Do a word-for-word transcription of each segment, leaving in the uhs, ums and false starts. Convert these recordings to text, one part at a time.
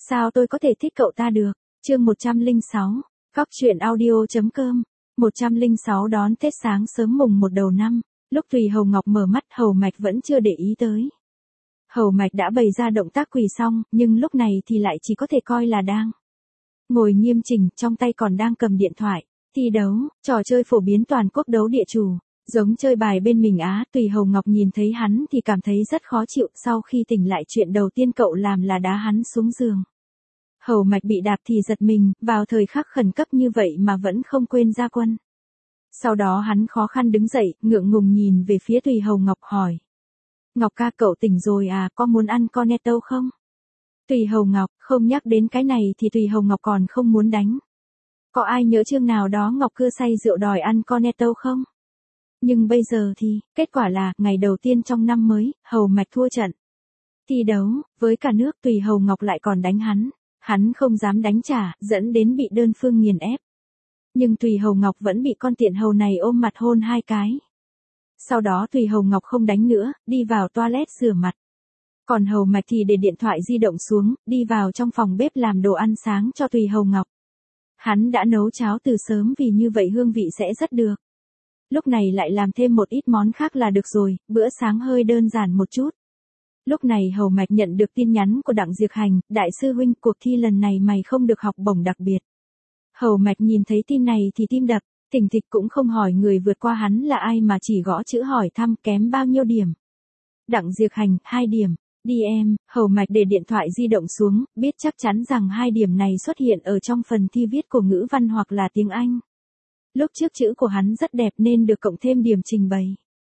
Sao tôi có thể thích cậu ta được? Chương một trăm lẻ sáu, Góc truyện audio.com. một trăm lẻ sáu đón Tết sáng sớm mùng một đầu năm, lúc Tùy Hầu Ngọc mở mắt Hầu Mạch vẫn chưa để ý tới. Hầu Mạch đã bày ra động tác quỳ xong, nhưng lúc này thì lại chỉ có thể coi là đang ngồi nghiêm chỉnh, trong tay còn đang cầm điện thoại. Thi đấu, trò chơi phổ biến toàn quốc đấu địa chủ, giống chơi bài bên mình á. Tùy Hầu Ngọc nhìn thấy hắn thì cảm thấy rất khó chịu, sau khi tỉnh lại chuyện đầu tiên cậu làm là đá hắn xuống giường. Hầu Mạch bị đạp thì giật mình, vào thời khắc khẩn cấp như vậy mà vẫn không quên ra quân. Sau đó hắn khó khăn đứng dậy, ngượng ngùng nhìn về phía Tùy Hầu Ngọc hỏi. Ngọc ca, cậu tỉnh rồi à, có muốn ăn cornetto không? Tùy Hầu Ngọc, không nhắc đến cái này thì Tùy Hầu Ngọc còn không muốn đánh. Có ai nhớ chương nào đó Ngọc cưa say rượu đòi ăn cornetto không? Nhưng bây giờ thì, kết quả là, ngày đầu tiên trong năm mới, Hầu Mạch thua trận thi đấu, với cả nước Tùy Hầu Ngọc lại còn đánh hắn. Hắn không dám đánh trả, dẫn đến bị đơn phương nghiền ép. Nhưng Tùy Hầu Ngọc vẫn bị con tiện hầu này ôm mặt hôn hai cái. Sau đó Tùy Hầu Ngọc không đánh nữa, đi vào toilet rửa mặt. Còn Hầu Mạch thì để điện thoại di động xuống, đi vào trong phòng bếp làm đồ ăn sáng cho Tùy Hầu Ngọc. Hắn đã nấu cháo từ sớm vì như vậy hương vị sẽ rất được. Lúc này lại làm thêm một ít món khác là được rồi, bữa sáng hơi đơn giản một chút. Lúc này Hầu Mạch nhận được tin nhắn của Đặng Diệc Hành, đại sư huynh, cuộc thi lần này mày không được học bổng đặc biệt. Hầu Mạch nhìn thấy tin này thì tim đập, thình thịch cũng không hỏi người vượt qua hắn là ai mà chỉ gõ chữ hỏi thăm kém bao nhiêu điểm. Đặng Diệc Hành, hai điểm. Đi em. Hầu Mạch để điện thoại di động xuống, biết chắc chắn rằng hai điểm này xuất hiện ở trong phần thi viết của ngữ văn hoặc là tiếng Anh. Lúc trước chữ của hắn rất đẹp nên được cộng thêm điểm trình bày.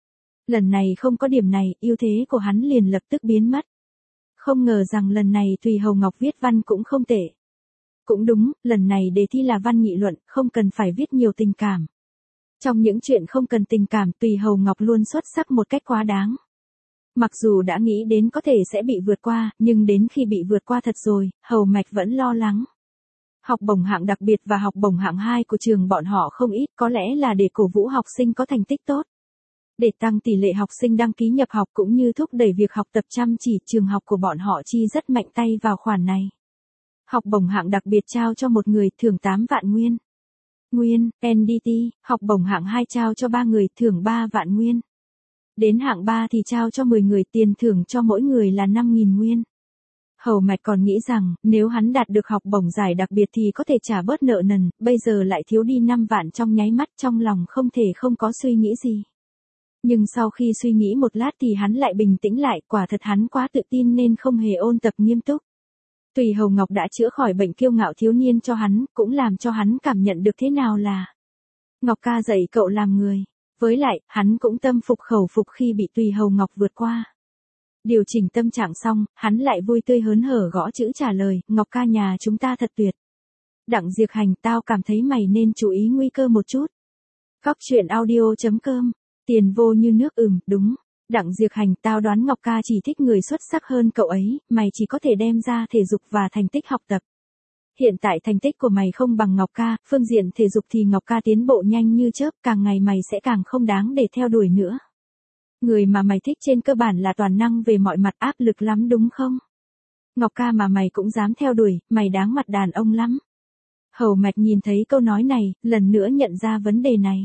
Lần này không có điểm này, ưu thế của hắn liền lập tức biến mất. Không ngờ rằng lần này Tùy Hầu Ngọc viết văn cũng không tệ. Cũng đúng, lần này đề thi là văn nghị luận, không cần phải viết nhiều tình cảm. Trong những chuyện không cần tình cảm, Tùy Hầu Ngọc luôn xuất sắc một cách quá đáng. Mặc dù đã nghĩ đến có thể sẽ bị vượt qua, nhưng đến khi bị vượt qua thật rồi, Hầu Mạch vẫn lo lắng. Học bổng hạng đặc biệt và học bổng hạng hai của trường bọn họ không ít, có lẽ là để cổ vũ học sinh có thành tích tốt. Để tăng tỷ lệ học sinh đăng ký nhập học cũng như thúc đẩy việc học tập chăm chỉ, trường học của bọn họ chi rất mạnh tay vào khoản này. Học bổng hạng đặc biệt trao cho một người, thưởng tám vạn nguyên. Nguyên, en đê tê, học bổng hạng hai trao cho ba người, thưởng ba vạn nguyên. Đến hạng ba thì trao cho mười người, tiền thưởng cho mỗi người là năm nghìn nguyên. Hầu Mạch còn nghĩ rằng, nếu hắn đạt được học bổng giải đặc biệt thì có thể trả bớt nợ nần, bây giờ lại thiếu đi năm vạn trong nháy mắt, trong lòng không thể không có suy nghĩ gì. Nhưng sau khi suy nghĩ một lát thì hắn lại bình tĩnh lại, quả thật hắn quá tự tin nên không hề ôn tập nghiêm túc. Tùy Hầu Ngọc đã chữa khỏi bệnh kiêu ngạo thiếu niên cho hắn, cũng làm cho hắn cảm nhận được thế nào là Ngọc ca dạy cậu làm người. Với lại, hắn cũng tâm phục khẩu phục khi bị Tùy Hầu Ngọc vượt qua. Điều chỉnh tâm trạng xong, hắn lại vui tươi hớn hở gõ chữ trả lời, Ngọc ca nhà chúng ta thật tuyệt. Đặng Diệc Hành, tao cảm thấy mày nên chú ý nguy cơ một chút. Góc truyện audio.com. Tiền vô như nước, ừm, đúng. Đặng Diệc Hành, tao đoán Ngọc ca chỉ thích người xuất sắc hơn cậu ấy, mày chỉ có thể đem ra thể dục và thành tích học tập. Hiện tại thành tích của mày không bằng Ngọc ca, phương diện thể dục thì Ngọc ca tiến bộ nhanh như chớp, càng ngày mày sẽ càng không đáng để theo đuổi nữa. Người mà mày thích trên cơ bản là toàn năng về mọi mặt, áp lực lắm đúng không? Ngọc ca mà mày cũng dám theo đuổi, mày đáng mặt đàn ông lắm. Hầu Mạch nhìn thấy câu nói này, lần nữa nhận ra vấn đề này.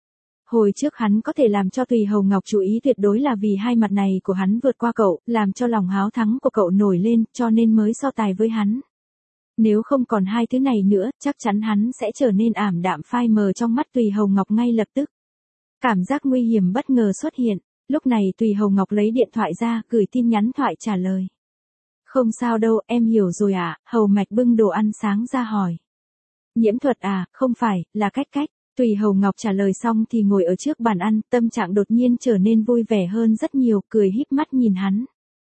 Hồi trước hắn có thể làm cho Tùy Hầu Ngọc chú ý tuyệt đối là vì hai mặt này của hắn vượt qua cậu, làm cho lòng háo thắng của cậu nổi lên, cho nên mới so tài với hắn. Nếu không còn hai thứ này nữa, chắc chắn hắn sẽ trở nên ảm đạm phai mờ trong mắt Tùy Hầu Ngọc ngay lập tức. Cảm giác nguy hiểm bất ngờ xuất hiện, lúc này Tùy Hầu Ngọc lấy điện thoại ra, gửi tin nhắn thoại trả lời. Không sao đâu, em hiểu rồi ạ. Hầu Mạch bưng đồ ăn sáng ra hỏi. Nhiễm thuật à, không phải, là cách cách. Tùy Hầu Ngọc trả lời xong thì ngồi ở trước bàn ăn, tâm trạng đột nhiên trở nên vui vẻ hơn rất nhiều, cười híp mắt nhìn hắn.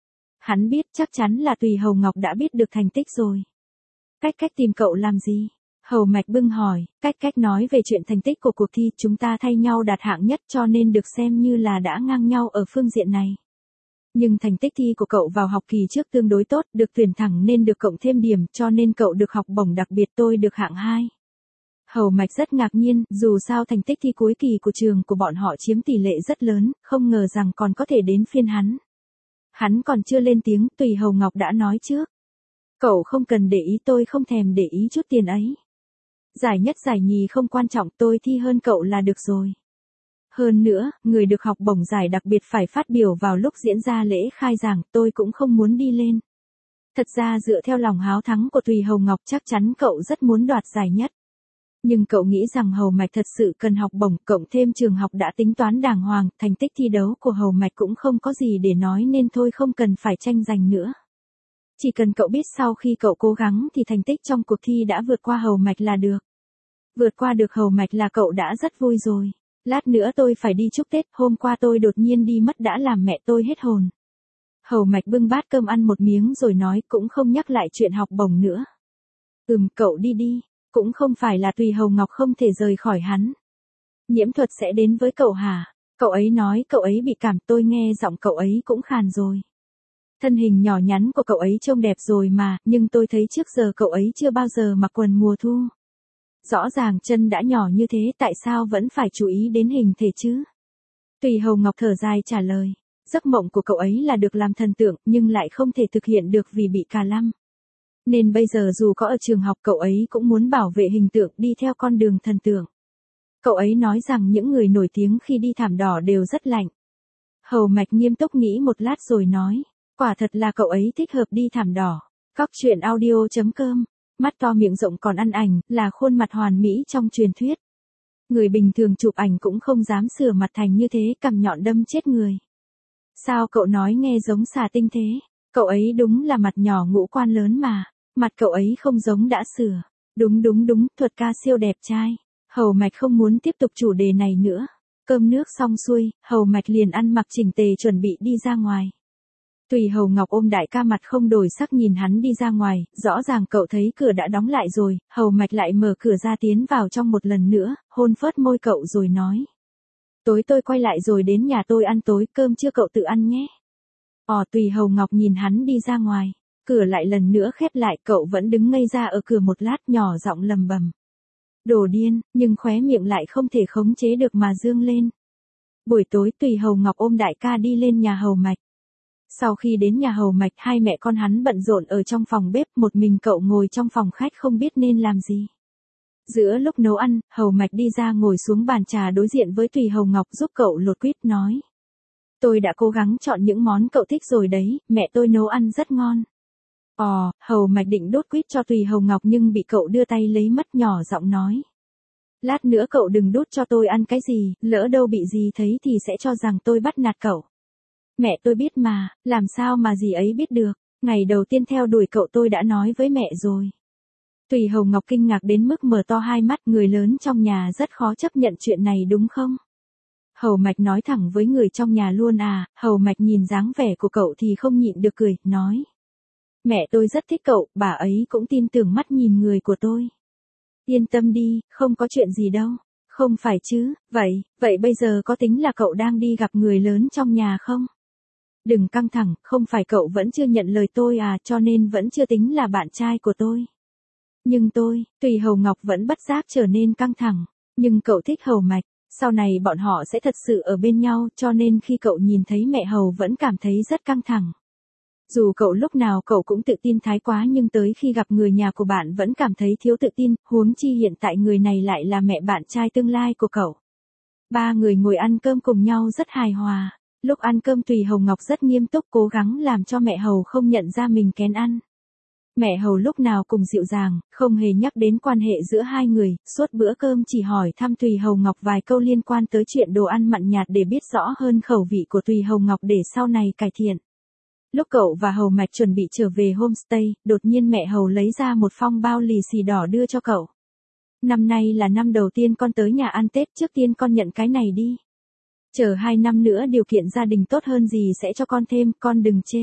Hắn biết chắc chắn là Tùy Hầu Ngọc đã biết được thành tích rồi. Cách cách tìm cậu làm gì? Hầu Mạch bưng hỏi, cách cách nói về chuyện thành tích của cuộc thi, chúng ta thay nhau đạt hạng nhất cho nên được xem như là đã ngang nhau ở phương diện này. Nhưng thành tích thi của cậu vào học kỳ trước tương đối tốt, được tuyển thẳng nên được cộng thêm điểm, cho nên cậu được học bổng đặc biệt, tôi được hạng hai. Hầu Mạch rất ngạc nhiên, dù sao thành tích thi cuối kỳ của trường của bọn họ chiếm tỷ lệ rất lớn, không ngờ rằng còn có thể đến phiên hắn. Hắn còn chưa lên tiếng, Tùy Hầu Ngọc đã nói trước. Cậu không cần để ý, tôi không thèm để ý chút tiền ấy. Giải nhất giải nhì không quan trọng, tôi thi hơn cậu là được rồi. Hơn nữa, người được học bổng giải đặc biệt phải phát biểu vào lúc diễn ra lễ khai giảng, tôi cũng không muốn đi lên. Thật ra dựa theo lòng háo thắng của Tùy Hồng Ngọc chắc chắn cậu rất muốn đoạt giải nhất. Nhưng cậu nghĩ rằng Hầu Mạch thật sự cần học bổng, cộng thêm trường học đã tính toán đàng hoàng, thành tích thi đấu của Hầu Mạch cũng không có gì để nói nên thôi không cần phải tranh giành nữa. Chỉ cần cậu biết sau khi cậu cố gắng thì thành tích trong cuộc thi đã vượt qua Hầu Mạch là được. Vượt qua được Hầu Mạch là cậu đã rất vui rồi. Lát nữa tôi phải đi chúc Tết, hôm qua tôi đột nhiên đi mất đã làm mẹ tôi hết hồn. Hầu Mạch bưng bát cơm ăn một miếng rồi nói, cũng không nhắc lại chuyện học bổng nữa. Ừm, cậu đi đi, cũng không phải là Tùy Hồng Ngọc không thể rời khỏi hắn. Nhiễm Thuật sẽ đến với cậu hả? Cậu ấy nói cậu ấy bị cảm, tôi nghe giọng cậu ấy cũng khàn rồi. Thân hình nhỏ nhắn của cậu ấy trông đẹp rồi mà, nhưng tôi thấy trước giờ cậu ấy chưa bao giờ mặc quần mùa thu. Rõ ràng chân đã nhỏ như thế, tại sao vẫn phải chú ý đến hình thể chứ? Tùy Hồng Ngọc thở dài trả lời. Giấc mộng của cậu ấy là được làm thần tượng, nhưng lại không thể thực hiện được vì bị cà lăm. Nên bây giờ dù có ở trường học cậu ấy cũng muốn bảo vệ hình tượng đi theo con đường thần tượng. Cậu ấy nói rằng những người nổi tiếng khi đi thảm đỏ đều rất lạnh. Hầu Mạch nghiêm túc nghĩ một lát rồi nói. Quả thật là cậu ấy thích hợp đi thảm đỏ. Cóc truyện audio chấm com. Mắt to miệng rộng còn ăn ảnh, là khuôn mặt hoàn mỹ trong truyền thuyết. Người bình thường chụp ảnh cũng không dám sửa mặt thành như thế, cằm nhọn đâm chết người. Sao cậu nói nghe giống xà tinh thế? Cậu ấy đúng là mặt nhỏ ngũ quan lớn mà. Mặt cậu ấy không giống đã sửa. Đúng đúng đúng, Thuật ca siêu đẹp trai. Hầu Mạch không muốn tiếp tục chủ đề này nữa. Cơm nước xong xuôi, Hầu Mạch liền ăn mặc chỉnh tề chuẩn bị đi ra ngoài. Tùy Hầu Ngọc ôm đại ca mặt không đổi sắc nhìn hắn đi ra ngoài, rõ ràng cậu thấy cửa đã đóng lại rồi, Hầu Mạch lại mở cửa ra tiến vào trong một lần nữa, hôn phớt môi cậu rồi nói. Tối tôi quay lại rồi đến nhà tôi ăn tối, cơm chưa cậu tự ăn nhé. Ồ, Tùy Hầu Ngọc nhìn hắn đi ra ngoài, cửa lại lần nữa khép lại, cậu vẫn đứng ngây ra ở cửa một lát nhỏ giọng lầm bầm. Đồ điên, nhưng khóe miệng lại không thể khống chế được mà dương lên. Buổi tối Tùy Hầu Ngọc ôm đại ca đi lên nhà Hầu Mạch. Sau khi đến nhà Hầu Mạch, hai mẹ con hắn bận rộn ở trong phòng bếp, một mình cậu ngồi trong phòng khách không biết nên làm gì. Giữa lúc nấu ăn, Hầu Mạch đi ra ngồi xuống bàn trà đối diện với Tùy Hầu Ngọc giúp cậu lột quýt nói. Tôi đã cố gắng chọn những món cậu thích rồi đấy, mẹ tôi nấu ăn rất ngon. Ồ, Hầu Mạch định đốt quýt cho Tùy Hầu Ngọc nhưng bị cậu đưa tay lấy mất, nhỏ giọng nói. Lát nữa cậu đừng đốt cho tôi ăn cái gì, lỡ đâu bị gì thấy thì sẽ cho rằng tôi bắt nạt cậu. Mẹ tôi biết mà, làm sao mà dì ấy biết được, ngày đầu tiên theo đuổi cậu tôi đã nói với mẹ rồi. Tùy Hầu Ngọc kinh ngạc đến mức mở to hai mắt, người lớn trong nhà rất khó chấp nhận chuyện này đúng không? Hầu Mạch nói thẳng với người trong nhà luôn à, Hầu Mạch nhìn dáng vẻ của cậu thì không nhịn được cười, nói. Mẹ tôi rất thích cậu, bà ấy cũng tin tưởng mắt nhìn người của tôi. Yên tâm đi, không có chuyện gì đâu. Không phải chứ, vậy, vậy bây giờ có tính là cậu đang đi gặp người lớn trong nhà không? Đừng căng thẳng, không phải cậu vẫn chưa nhận lời tôi à, cho nên vẫn chưa tính là bạn trai của tôi. Nhưng tôi, Tùy Hầu Ngọc vẫn bất giác trở nên căng thẳng, nhưng cậu thích Hầu Mạch, sau này bọn họ sẽ thật sự ở bên nhau, cho nên khi cậu nhìn thấy mẹ Hầu vẫn cảm thấy rất căng thẳng. Dù cậu lúc nào cậu cũng tự tin thái quá nhưng tới khi gặp người nhà của bạn vẫn cảm thấy thiếu tự tin, huống chi hiện tại người này lại là mẹ bạn trai tương lai của cậu. Ba người ngồi ăn cơm cùng nhau rất hài hòa. Lúc ăn cơm Tùy Hầu Ngọc rất nghiêm túc cố gắng làm cho mẹ Hầu không nhận ra mình kén ăn. Mẹ Hầu lúc nào cùng dịu dàng, không hề nhắc đến quan hệ giữa hai người, suốt bữa cơm chỉ hỏi thăm Tùy Hầu Ngọc vài câu liên quan tới chuyện đồ ăn mặn nhạt để biết rõ hơn khẩu vị của Tùy Hầu Ngọc để sau này cải thiện. Lúc cậu và Hầu Mạch chuẩn bị trở về homestay, đột nhiên mẹ Hầu lấy ra một phong bao lì xì đỏ đưa cho cậu. Năm nay là năm đầu tiên con tới nhà ăn Tết, trước tiên con nhận cái này đi. Chờ hai năm nữa điều kiện gia đình tốt hơn gì sẽ cho con thêm, con đừng chê.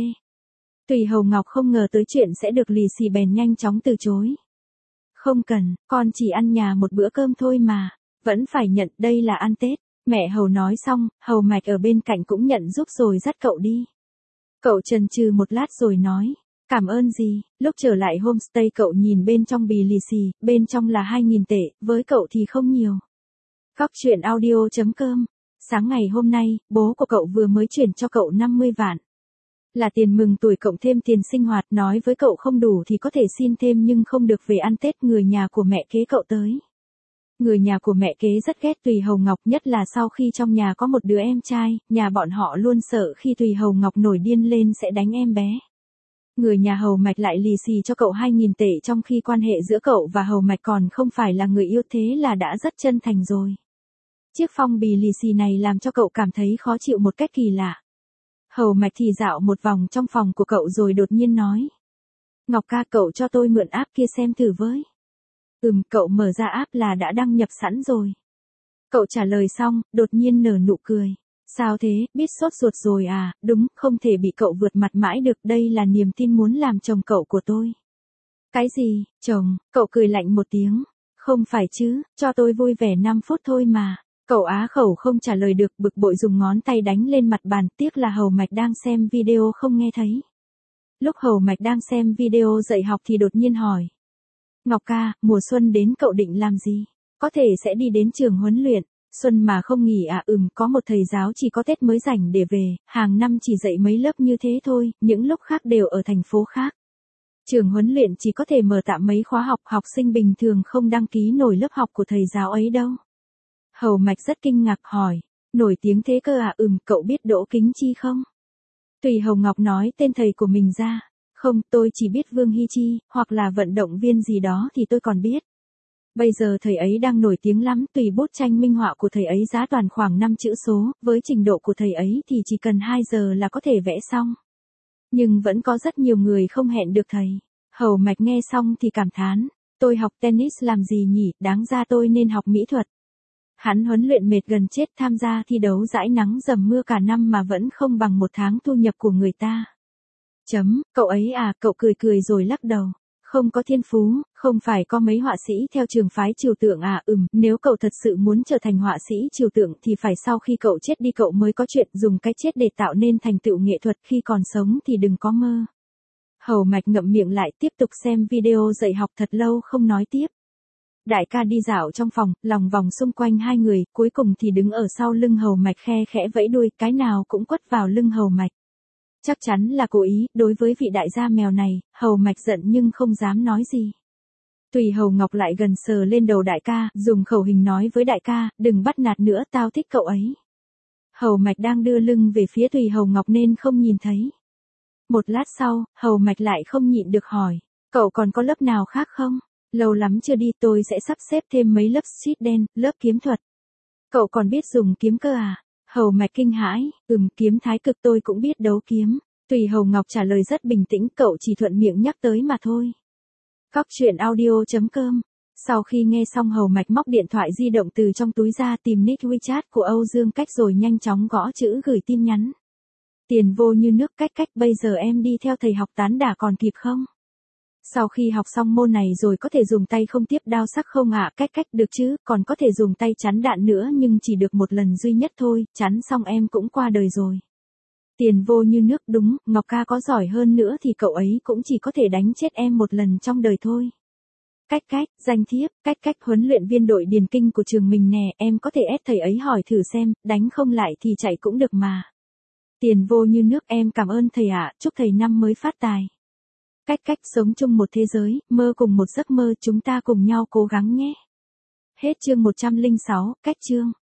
Tùy Hầu Ngọc không ngờ tới chuyện sẽ được lì xì bèn nhanh chóng từ chối. Không cần, con chỉ ăn nhà một bữa cơm thôi mà, vẫn phải nhận, đây là ăn Tết. Mẹ Hầu nói xong, Hầu Mạch ở bên cạnh cũng nhận giúp rồi dắt cậu đi. Cậu chần chừ một lát rồi nói, cảm ơn gì, lúc trở lại homestay cậu nhìn bên trong bì lì xì, bên trong là hai nghìn tệ, với cậu thì không nhiều. Cóc truyện audio chấm com. Sáng ngày hôm nay, bố của cậu vừa mới chuyển cho cậu năm mươi vạn. Là tiền mừng tuổi cộng thêm tiền sinh hoạt, nói với cậu không đủ thì có thể xin thêm nhưng không được về ăn Tết. Người nhà của mẹ kế cậu tới. Người nhà của mẹ kế rất ghét Tùy Hầu Ngọc, nhất là sau khi trong nhà có một đứa em trai, nhà bọn họ luôn sợ khi Tùy Hầu Ngọc nổi điên lên sẽ đánh em bé. Người nhà Hầu Mạch lại lì xì cho cậu hai nghìn tệ trong khi quan hệ giữa cậu và Hầu Mạch còn không phải là người yêu, thế là đã rất chân thành rồi. Chiếc phong bì lì xì này làm cho cậu cảm thấy khó chịu một cách kỳ lạ. Hầu Mạch thì dạo một vòng trong phòng của cậu rồi đột nhiên nói. Ngọc ca, cậu cho tôi mượn app kia xem thử với. Ừm, cậu mở ra app là đã đăng nhập sẵn rồi. Cậu trả lời xong, đột nhiên nở nụ cười. Sao thế, biết sốt ruột rồi à, đúng, không thể bị cậu vượt mặt mãi được, đây là niềm tin muốn làm chồng cậu của tôi. Cái gì, chồng, cậu cười lạnh một tiếng. Không phải chứ, cho tôi vui vẻ năm phút thôi mà. Cậu á khẩu không trả lời được, bực bội dùng ngón tay đánh lên mặt bàn, tiếc là Hầu Mạch đang xem video không nghe thấy. Lúc Hầu Mạch đang xem video dạy học thì đột nhiên hỏi. Ngọc ca, mùa xuân đến cậu định làm gì? Có thể sẽ đi đến trường huấn luyện. Xuân mà không nghỉ à? Ừm, có một thầy giáo chỉ có Tết mới rảnh để về, hàng năm chỉ dạy mấy lớp như thế thôi, những lúc khác đều ở thành phố khác. Trường huấn luyện chỉ có thể mở tạm mấy khóa học, học sinh bình thường không đăng ký nổi lớp học của thầy giáo ấy đâu. Hầu Mạch rất kinh ngạc hỏi, nổi tiếng thế cơ à? Ừm, cậu biết Đỗ Kính Chi không? Tùy Hầu Ngọc nói tên thầy của mình ra. Không, tôi chỉ biết Vương Hy Chi, hoặc là vận động viên gì đó thì tôi còn biết. Bây giờ thầy ấy đang nổi tiếng lắm, tùy bút tranh minh họa của thầy ấy giá toàn khoảng năm chữ số, với trình độ của thầy ấy thì chỉ cần hai giờ là có thể vẽ xong. Nhưng vẫn có rất nhiều người không hẹn được thầy. Hầu Mạch nghe xong thì cảm thán, tôi học tennis làm gì nhỉ, đáng ra tôi nên học mỹ thuật. Hắn huấn luyện mệt gần chết, tham gia thi đấu dãi nắng dầm mưa cả năm mà vẫn không bằng một tháng thu nhập của người ta. Chấm, cậu ấy à, cậu cười cười rồi lắc đầu. Không có thiên phú, không phải có mấy họa sĩ theo trường phái trừu tượng à? Ừm, nếu cậu thật sự muốn trở thành họa sĩ trừu tượng thì phải sau khi cậu chết đi cậu mới có chuyện, dùng cái chết để tạo nên thành tựu nghệ thuật, khi còn sống thì đừng có mơ. Hầu Mạch ngậm miệng lại, tiếp tục xem video dạy học thật lâu không nói tiếp. Đại ca đi dạo trong phòng, lòng vòng xung quanh hai người, cuối cùng thì đứng ở sau lưng Hầu Mạch khe khẽ vẫy đuôi, cái nào cũng quất vào lưng Hầu Mạch. Chắc chắn là cố ý, đối với vị đại gia mèo này, Hầu Mạch giận nhưng không dám nói gì. Tùy Hầu Ngọc lại gần sờ lên đầu đại ca, dùng khẩu hình nói với đại ca, đừng bắt nạt nữa, tao thích cậu ấy. Hầu Mạch đang đưa lưng về phía Tùy Hầu Ngọc nên không nhìn thấy. Một lát sau, Hầu Mạch lại không nhịn được hỏi, cậu còn có lớp nào khác không? Lâu lắm chưa đi, tôi sẽ sắp xếp thêm mấy lớp street dance, lớp kiếm thuật. Cậu còn biết dùng kiếm cơ à? Hầu Mạch kinh hãi, ừm, kiếm thái cực tôi cũng biết đấu kiếm. Tùy Hầu Ngọc trả lời rất bình tĩnh, cậu chỉ thuận miệng nhắc tới mà thôi. Cóc truyện audio chấm com. Sau khi nghe xong Hầu Mạch móc điện thoại di động từ trong túi ra, tìm nick WeChat của Âu Dương Cách rồi nhanh chóng gõ chữ gửi tin nhắn. Tiền vô như nước, cách cách, bây giờ em đi theo thầy học tán đả còn kịp không? Sau khi học xong môn này rồi có thể dùng tay không tiếp đao sắc không ạ? À? Cách cách được chứ, còn có thể dùng tay chắn đạn nữa nhưng chỉ được một lần duy nhất thôi, chắn xong em cũng qua đời rồi. Tiền vô như nước, đúng, Ngọc ca có giỏi hơn nữa thì cậu ấy cũng chỉ có thể đánh chết em một lần trong đời thôi. Cách cách, danh thiếp, cách cách huấn luyện viên đội điền kinh của trường mình nè, em có thể ép thầy ấy hỏi thử xem, đánh không lại thì chạy cũng được mà. Tiền vô như nước, em cảm ơn thầy ạ, chúc thầy năm mới phát tài. Cách cách, sống chung một thế giới, mơ cùng một giấc mơ, chúng ta cùng nhau cố gắng nhé. Hết chương một trăm lẻ sáu, cách chương.